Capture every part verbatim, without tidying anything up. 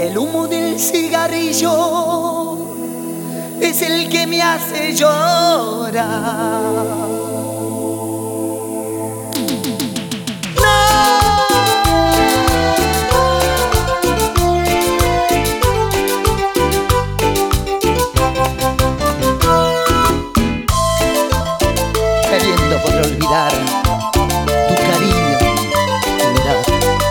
El humo del cigarrillo es el que me hace llorar. Queriendo poder olvidar tu cariño, tu mirada.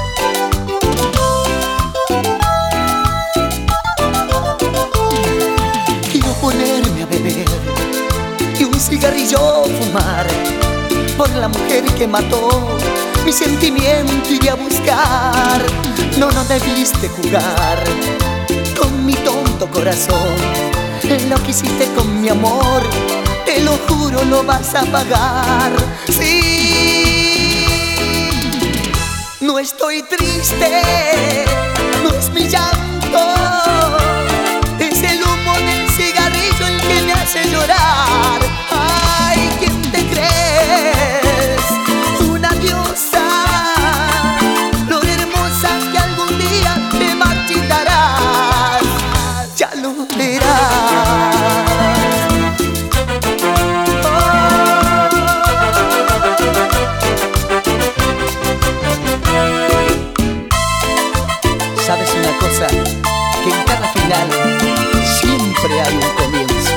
Quiero ponerme a beber y un cigarrillo fumar por la mujer que mató mi sentimiento. Iré a buscar. No, no debiste jugar con mi tonto corazón. Lo que hiciste con mi amor, te lo juro, lo vas a pagar. Sí, no estoy triste, no es mi llanto, es el humo del cigarrillo el que me hace llorar. Ay, ¿quién te crees? Una diosa, flor hermosa que algún día te marchitarás. Ya lo verás. ¿Sabes una cosa? Que en cada final siempre hay un comienzo.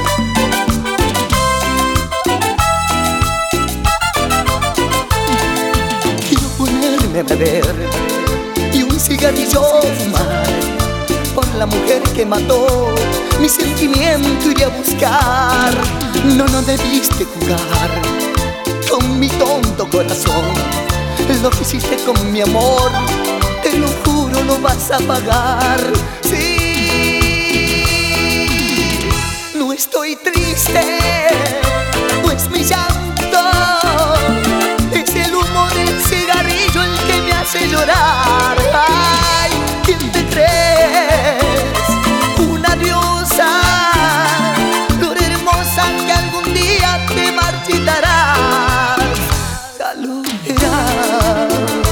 Quiero ponerme a beber y un cigarrillo fumar por la mujer que mató mi sentimiento. Iré a buscar. No, no debiste jugar con mi tonto corazón. Lo que hiciste con mi amor, te lo juro, lo vas a pagar. Sí, no estoy triste, no es mi llanto, es el humo del cigarrillo el que me hace llorar. Ay, ¿quién te crees? Una diosa, flor hermosa que algún día te marchitarás. Ya lo verás.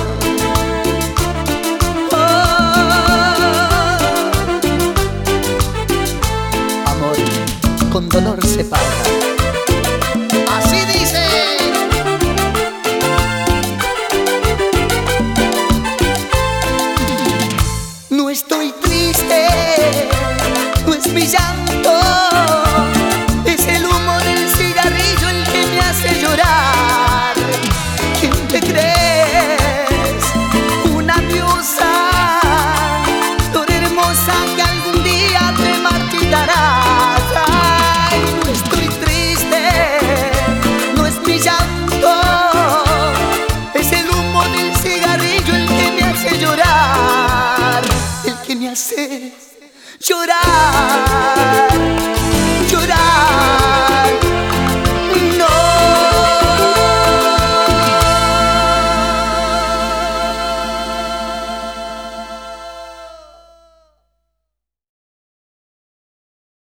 Con dolor se paga. Así dice. No estoy triste, no es mi llanto, es el humo del cigarrillo el que me hace llorar. ¿Quién te crees? Una diosa, flor hermosa que algún día te marchitarás. Llorar, el que me hace llorar.